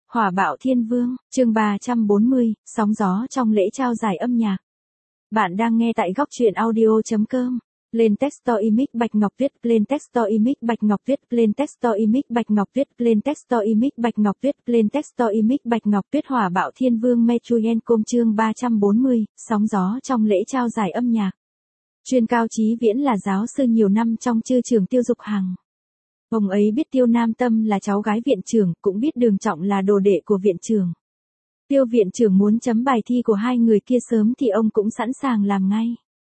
Hỏa bạo thiên vương, chương 340, sóng gió trong lễ trao giải âm nhạc. Bạn đang nghe tại góc truyện audio.com. Lên Texto Image Bạch Ngọc Viết, lên Texto Image Bạch Ngọc Viết, lên Texto Image Bạch Ngọc Viết, lên Texto Image Bạch Ngọc Viết, lên Texto Image Bạch Ngọc Viết. Hỏa bạo thiên vương Mechuyen Com chương 340, sóng gió trong lễ trao giải âm nhạc. Chuyên Cao Chí Viễn là giáo sư nhiều năm trong chư trường Tiêu Dục Hằng. Ông ấy biết Tiêu Nam Tâm là cháu gái viện trưởng, cũng biết Đường Trọng là đồ đệ của viện trưởng. Tiêu viện trưởng muốn chấm bài thi của hai người kia sớm thì ông cũng sẵn sàng làm ngay.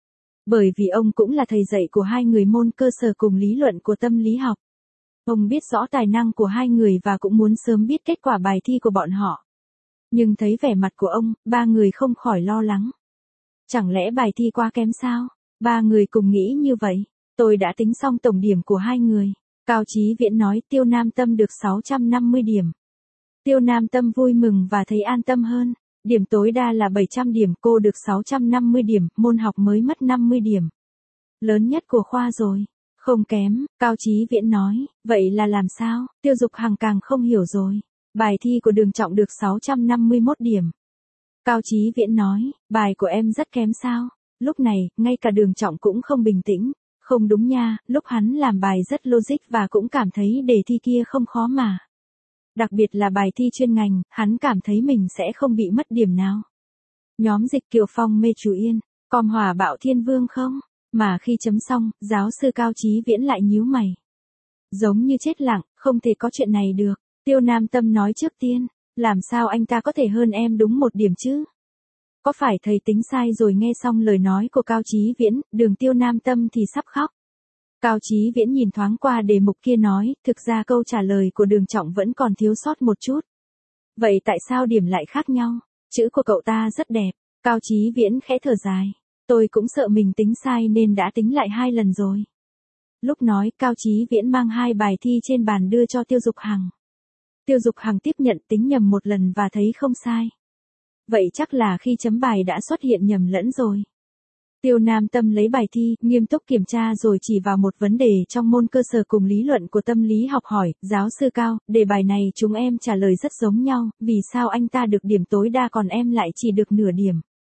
Bởi vì ông cũng là thầy dạy của hai người môn cơ sở cùng lý luận của tâm lý học. Ông biết rõ tài năng của hai người và cũng muốn sớm biết kết quả bài thi của bọn họ. Nhưng thấy vẻ mặt của ông, ba người không khỏi lo lắng. Chẳng lẽ bài thi quá kém sao? Ba người cùng nghĩ như vậy. Tôi đã tính xong tổng điểm của hai người. Cao Chí Viễn nói Tiêu Nam Tâm được 650 điểm. Tiêu Nam Tâm vui mừng và thấy an tâm hơn. Điểm tối đa là 700 điểm, cô được 650 điểm, môn học mới mất 50 điểm. Lớn nhất của khoa rồi. Không kém, Cao Chí Viễn nói, vậy là làm sao? Tiêu Dục Hằng càng không hiểu rồi. Bài thi của Đường Trọng được 651 điểm. Cao Chí Viễn nói, bài của em rất kém sao? Lúc này, ngay cả Đường Trọng cũng không bình tĩnh. Không đúng nha, lúc hắn làm bài rất logic và cũng cảm thấy đề thi kia không khó mà. Đặc biệt là bài thi chuyên ngành, hắn cảm thấy mình sẽ không bị mất điểm nào. Nhóm Dịch Kiều Phong Mechuyen, Com Hỏa bạo thiên vương không? Mà khi chấm xong, giáo sư Cao Chí Viễn lại nhíu mày. Giống như chết lặng, không thể có chuyện này được. Tiêu Nam Tâm nói trước tiên, làm sao anh ta có thể hơn em đúng một điểm chứ? Có phải thầy tính sai rồi? Nghe xong lời nói của Cao Chí Viễn, Đường Tiêu Nam Tâm thì sắp khóc. Cao Chí Viễn nhìn thoáng qua đề mục kia nói, thực ra câu trả lời của Đường Trọng vẫn còn thiếu sót một chút. Vậy tại sao điểm lại khác nhau? Chữ của cậu ta rất đẹp. Cao Chí Viễn khẽ thở dài. Tôi cũng sợ mình tính sai nên đã tính lại 2 lần rồi. Lúc nói, Cao Chí Viễn mang 2 bài thi trên bàn đưa cho Tiêu Dục Hằng. Tiêu Dục Hằng tiếp nhận tính nhầm một lần và thấy không sai. Vậy chắc là khi chấm bài đã xuất hiện nhầm lẫn rồi. Tiêu Nam Tâm lấy bài thi, nghiêm túc kiểm tra rồi chỉ vào một vấn đề trong môn cơ sở cùng lý luận của tâm lý học hỏi, giáo sư Cao, đề bài này chúng em trả lời rất giống nhau, vì sao anh ta được điểm tối đa còn em lại chỉ được nửa điểm?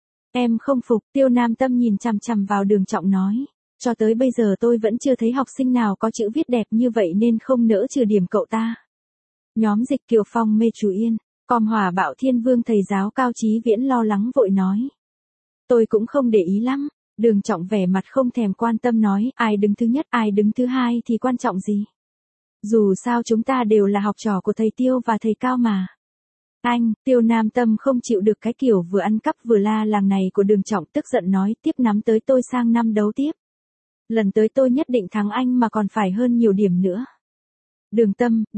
Em không phục, Tiêu Nam Tâm nhìn chằm chằm vào Đường Trọng nói, cho tới bây giờ tôi vẫn chưa thấy học sinh nào có chữ viết đẹp như vậy nên không nỡ trừ điểm cậu ta. Nhóm Dịch Kiều Phong Mechuyen, Com Hỏa bạo thiên vương thầy giáo Cao Chí Viễn lo lắng vội nói. Tôi cũng không để ý lắm. Đường Trọng vẻ mặt không thèm quan tâm nói, ai đứng thứ nhất, ai đứng thứ hai thì quan trọng gì. Dù sao chúng ta đều là học trò của thầy Tiêu và thầy Cao mà. Anh, Tiêu Nam Tâm không chịu được cái kiểu vừa ăn cắp vừa la làng này của Đường Trọng, tức giận nói, tiếp nắm tới tôi sang năm đấu tiếp. Lần tới tôi nhất định thắng anh mà còn phải hơn nhiều điểm nữa. Đường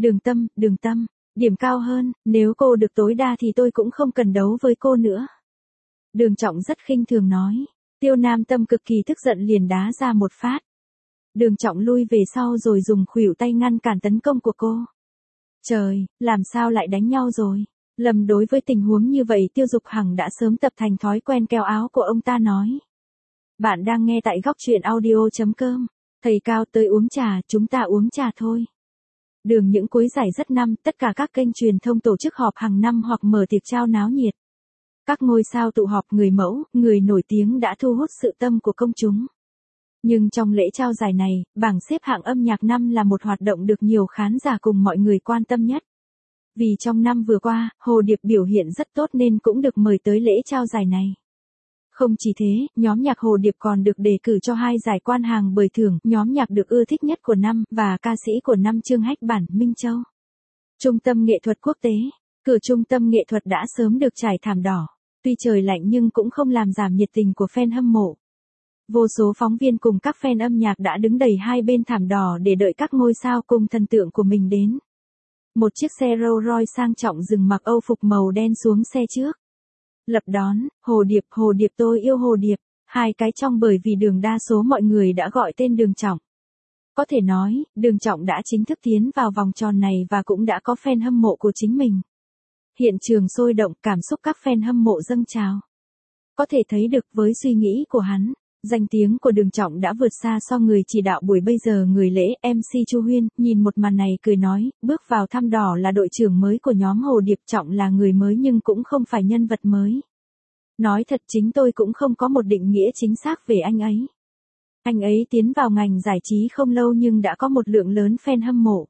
Tâm, điểm cao hơn, nếu cô được tối đa thì tôi cũng không cần đấu với cô nữa. Đường Trọng rất khinh thường nói. Tiêu Nam Tâm cực kỳ tức giận liền đá ra một phát. Đường Trọng lui về sau rồi dùng khuỷu tay ngăn cản tấn công của cô. Trời, làm sao lại đánh nhau rồi? Lầm đối với tình huống như vậy Tiêu Dục Hằng đã sớm tập thành thói quen kéo áo của ông ta nói. Bạn đang nghe tại góc truyện audio.com. Thầy Cao tới uống trà, chúng ta uống trà thôi. Đường những cuối giải rất năm, tất cả các kênh truyền thông tổ chức họp hàng năm hoặc mở tiệc trao náo nhiệt. Các ngôi sao tụ họp, người mẫu, người nổi tiếng đã thu hút sự tâm của công chúng. Nhưng trong lễ trao giải này, bảng xếp hạng âm nhạc năm là một hoạt động được nhiều khán giả cùng mọi người quan tâm nhất. Vì trong năm vừa qua, Hồ Điệp biểu hiện rất tốt nên cũng được mời tới lễ trao giải này. Không chỉ thế, nhóm nhạc Hồ Điệp còn được đề cử cho 2 giải quan hàng bởi thưởng, nhóm nhạc được ưa thích nhất của năm và ca sĩ của năm Trương Hách Bản, Minh Châu. Trung tâm nghệ thuật quốc tế, cửa trung tâm nghệ thuật đã sớm được trải thảm đỏ. Tuy trời lạnh nhưng cũng không làm giảm nhiệt tình của fan hâm mộ. Vô số phóng viên cùng các fan âm nhạc đã đứng đầy hai bên thảm đỏ để đợi các ngôi sao cùng thần tượng của mình đến. Một chiếc xe Rolls Royce sang trọng dừng mặc âu phục màu đen xuống xe trước. Lập đón, Hồ Điệp tôi yêu Hồ Điệp, 2 cái trong bởi vì Đường đa số mọi người đã gọi tên Đường Trọng. Có thể nói, Đường Trọng đã chính thức tiến vào vòng tròn này và cũng đã có fan hâm mộ của chính mình. Hiện trường sôi động, cảm xúc các fan hâm mộ dâng trào. Có thể thấy được với suy nghĩ của hắn, Danh tiếng của Đường Trọng đã vượt xa so người chỉ đạo buổi bây giờ người lễ MC Chu Huyên, nhìn một màn này cười nói, bước vào thăm đỏ là đội trưởng mới của nhóm Hồ Điệp. Trọng là người mới nhưng cũng không phải nhân vật mới. Nói thật chính tôi cũng không có một định nghĩa chính xác về anh ấy. Anh ấy tiến vào ngành giải trí không lâu nhưng đã có một lượng lớn fan hâm mộ.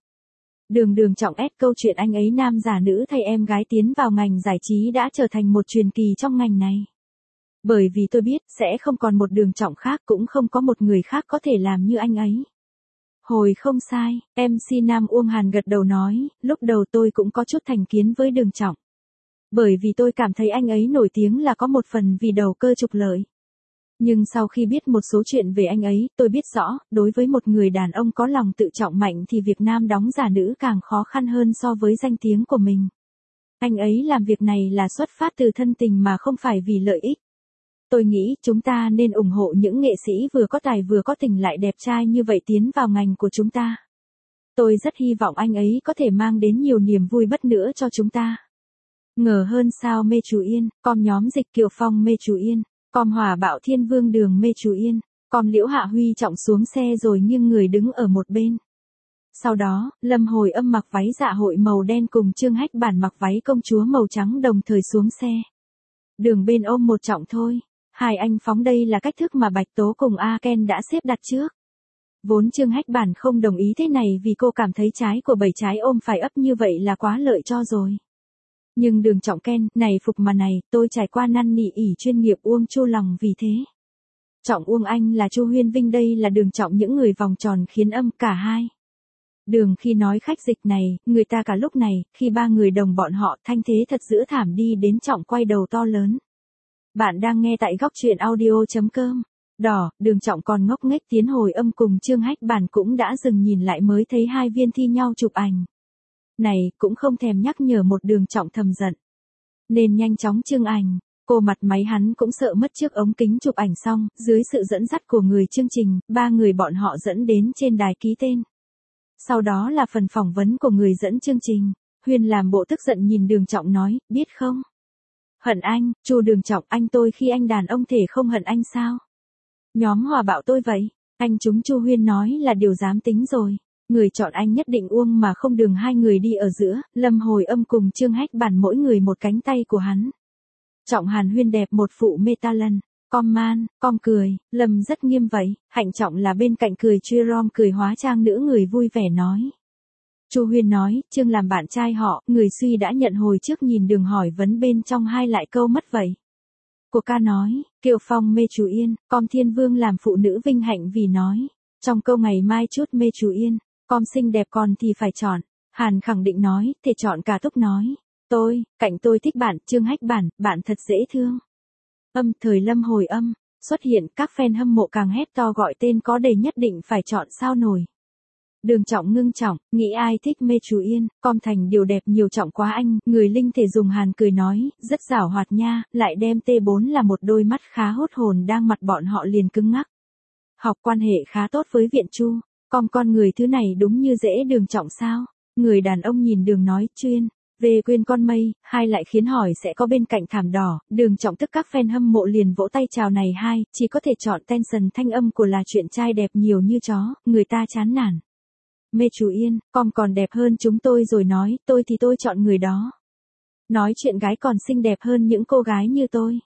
Đường Trọng S câu chuyện anh ấy nam giả nữ thay em gái tiến vào ngành giải trí đã trở thành một truyền kỳ trong ngành này. Bởi vì tôi biết sẽ không còn một Đường Trọng khác, cũng không có một người khác có thể làm như anh ấy. Hồi không sai, MC Nam Uông Hàn gật đầu nói, lúc đầu tôi cũng có chút thành kiến với Đường Trọng. Bởi vì tôi cảm thấy anh ấy nổi tiếng là có một phần vì đầu cơ trục lợi. Nhưng sau khi biết một số chuyện về anh ấy, tôi biết rõ, đối với một người đàn ông có lòng tự trọng mạnh thì việc nam đóng giả nữ càng khó khăn hơn so với danh tiếng của mình. Anh ấy làm việc này là xuất phát từ thân tình mà không phải vì lợi ích. Tôi nghĩ chúng ta nên ủng hộ những nghệ sĩ vừa có tài vừa có tình lại đẹp trai như vậy tiến vào ngành của chúng ta. Tôi rất hy vọng anh ấy có thể mang đến nhiều niềm vui bất nữa cho chúng ta. Ngờ hơn sao mê Chú Yên, com nhóm Dịch Kiều Phong mê Chú Yên, com Hỏa Bạo Thiên Vương Đường mê Chú Yên, com Liễu Hạ Huy Trọng xuống xe rồi nghiêng người đứng ở một bên. Sau đó, Lâm Hồi Âm mặc váy dạ hội màu đen cùng Trương Hách Bản mặc váy công chúa màu trắng đồng thời xuống xe. Đường bên ôm một Trọng thôi. Hai anh phóng đây là cách thức mà Bạch Tố cùng A Ken đã xếp đặt trước. Vốn Trương Hách Bản không đồng ý thế này vì cô cảm thấy trái của 7 trái ôm phải ấp như vậy là quá lợi cho rồi. Nhưng Đường Trọng Ken, này phục mà này, tôi trải qua năn nỉ ỉ chuyên nghiệp Uông Chu lòng vì thế. Trọng Uông anh là Chu Huyên Vinh đây là Đường Trọng những người vòng tròn khiến âm cả hai. Đường khi nói khách dịch này, người ta cả lúc này, khi ba người đồng bọn họ thanh thế thật dữ thảm đi đến Trọng quay đầu to lớn. Bạn đang nghe tại góc truyện audio.com. Đỏ, Đường Trọng còn ngốc nghếch tiến hồi âm cùng Trương Hách Bản cũng đã dừng nhìn lại mới thấy hai viên thi nhau chụp ảnh. Này, cũng không thèm nhắc nhở một Đường Trọng thầm giận. Nên nhanh chóng trưng ảnh, cô mặt máy hắn cũng sợ mất chiếc ống kính chụp ảnh xong, dưới sự dẫn dắt của người chương trình, ba người bọn họ dẫn đến trên đài ký tên. Sau đó là phần phỏng vấn của người dẫn chương trình, Huyền làm bộ tức giận nhìn Đường Trọng nói, biết không? Hận anh, Chu Đường Trọng anh tôi khi anh đàn ông thể không hận anh sao? Nhóm Hòa Bạo tôi vậy, anh chúng Chu Huyên nói là điều dám tính rồi. Người chọn anh nhất định Uông mà không Đường hai người đi ở giữa, Lâm Hồi Âm cùng Trương Hách Bản mỗi người một cánh tay của hắn. Trọng Hàn Huyên đẹp một phụ mê ta lần, com man, com cười, Lâm rất nghiêm vậy, Hạnh Trọng là bên cạnh cười chia rom cười hóa trang nữ người vui vẻ nói. Chu Huyên nói, Trương làm bạn trai họ, người suy đã nhận hồi trước nhìn Đường hỏi vấn bên trong hai lại câu mất vậy. Của ca nói, Kiều Phong mê Chú Yên, com Thiên Vương làm phụ nữ vinh hạnh vì nói. Trong câu ngày mai chút mê Chú Yên, com xinh đẹp còn thì phải chọn. Hàn khẳng định nói, thể chọn cả Túc nói. Cạnh tôi thích bạn, Trương Hách Bản, bạn thật dễ thương. Âm thời Lâm Hồi Âm, xuất hiện các fan hâm mộ càng hét to gọi tên có đầy nhất định phải chọn sao nổi. Đường Trọng ngưng trọng, nghĩ ai thích mê Chú Yên, com thành điều đẹp nhiều Trọng quá anh, người linh thể dùng Hàn cười nói, rất giảo hoạt nha, lại đem T4 là một đôi mắt khá hốt hồn đang mặt bọn họ liền cứng ngắc. Học quan hệ khá tốt với Viện Chu, con người thứ này đúng như dễ Đường Trọng sao? Người đàn ông nhìn Đường nói, chuyên, về quên con mây, hai lại khiến hỏi sẽ có bên cạnh thảm đỏ, Đường Trọng tức các fan hâm mộ liền vỗ tay chào này hai, chỉ có thể chọn tension thanh âm của là chuyện trai đẹp nhiều như chó, người ta chán nản. Mê Chú Yên, com còn đẹp hơn chúng tôi rồi nói, tôi thì tôi chọn người đó. Nói chuyện gái còn xinh đẹp hơn những cô gái như tôi.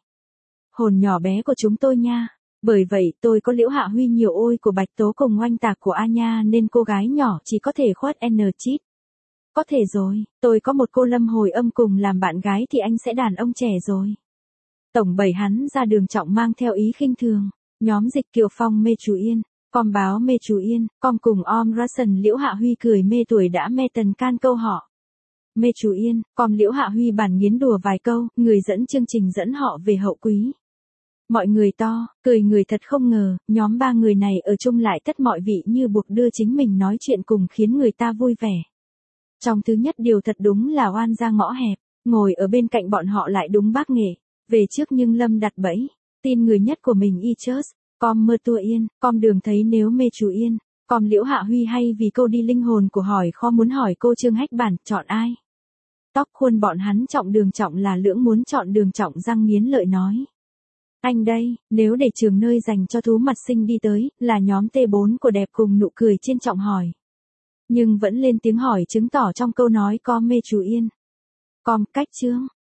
Hồn nhỏ bé của chúng tôi nha. Bởi vậy tôi có Liễu Hạ Huy nhiều ôi của Bạch Tố cùng oanh tạc của A Nha nên cô gái nhỏ chỉ có thể khoát N chít. Có thể rồi, tôi có một cô Lâm Hồi Âm cùng làm bạn gái thì anh sẽ đàn ông trẻ rồi. Tổng bẩy hắn ra Đường Trọng mang theo ý khinh thường. Nhóm Dịch Kiều Phong mê Chú Yên. Com báo mê Chú Yên, com cùng Om Russian Liễu Hạ Huy cười mê tuổi đã mê tần can câu họ. Mê Chú Yên, com Liễu Hạ Huy bản nghiến đùa vài câu, người dẫn chương trình dẫn họ về hậu quý. Mọi người to, cười người thật không ngờ, nhóm ba người này ở chung lại tất mọi vị như buộc đưa chính mình nói chuyện cùng khiến người ta vui vẻ. Trong thứ nhất điều thật đúng là oan ra ngõ hẹp, ngồi ở bên cạnh bọn họ lại đúng bác nghệ, về trước nhưng Lâm đặt bẫy, tin người nhất của mình y chớt. Com mơ tua yên, com Đường thấy nếu mê Chú Yên, com Liễu Hạ Huy hay vì câu đi linh hồn của hỏi kho muốn hỏi cô Trương Hách Bản, chọn ai? Tóc khuôn bọn hắn Trọng Đường Trọng là lưỡng muốn chọn Đường Trọng răng nghiến lợi nói. Anh đây, nếu để trường nơi dành cho thú mặt sinh đi tới, là nhóm T4 của đẹp cùng nụ cười trên trọng hỏi. Nhưng vẫn lên tiếng hỏi chứng tỏ trong câu nói có mê chú Yên. Cách chương.